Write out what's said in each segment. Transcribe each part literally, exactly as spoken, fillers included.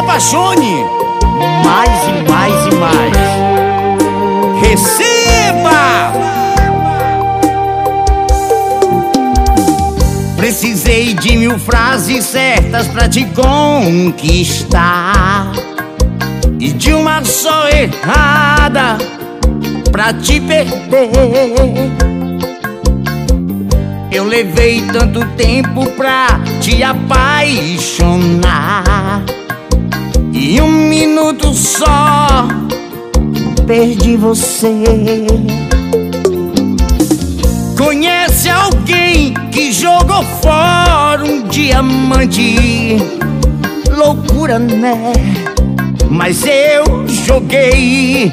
apaixone mais e mais e mais. Receba! Precisei de mil frases certas pra te conquistar e de uma só errada pra te perder. Eu levei tanto tempo pra te apaixonar e um minuto só perdi você. Conhece alguém que jogou fora um diamante? Loucura, né? Mas eu joguei.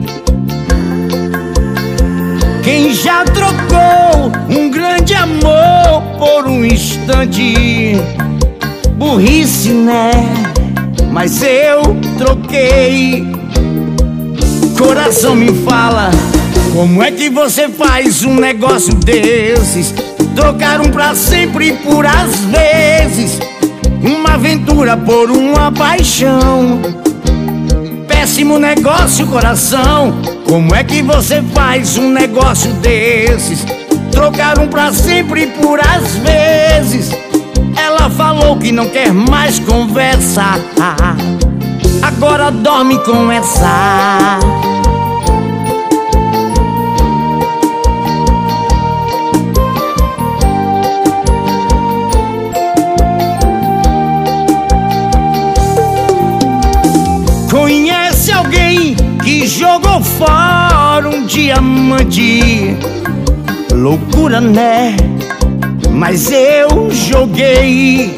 Quem já trocou um grande amor por um instante? Burrice, né? Mas eu troquei. Coração me fala, como é que você faz um negócio desses? Trocar um pra sempre por às vezes, uma aventura por uma paixão. Péssimo negócio, coração. Como é que você faz um negócio desses? Trocar um pra sempre por às vezes. Ela falou que não quer mais conversar, agora dorme com essa. Conhece alguém que jogou fora um diamante? Loucura, né? Mas eu joguei.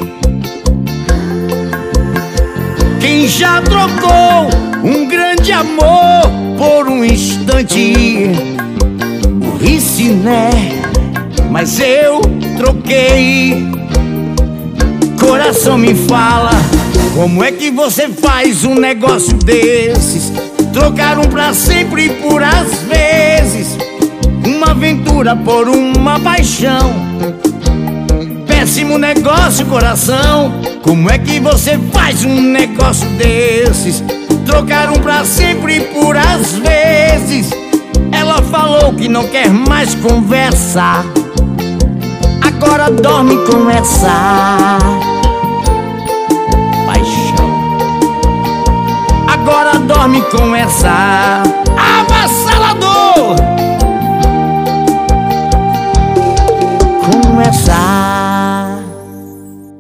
Quem já trocou um grande amor por um instante? Burrice, né? Mas eu troquei. Coração me fala, como é que você faz um negócio desses? Trocar um pra sempre por às vezes, uma aventura por uma paixão. Péssimo negócio, coração. Como é que você faz um negócio desses? Trocar um pra sempre por às vezes. Ela falou que não quer mais conversa, agora dorme com essa paixão. Agora dorme com essa avassalador.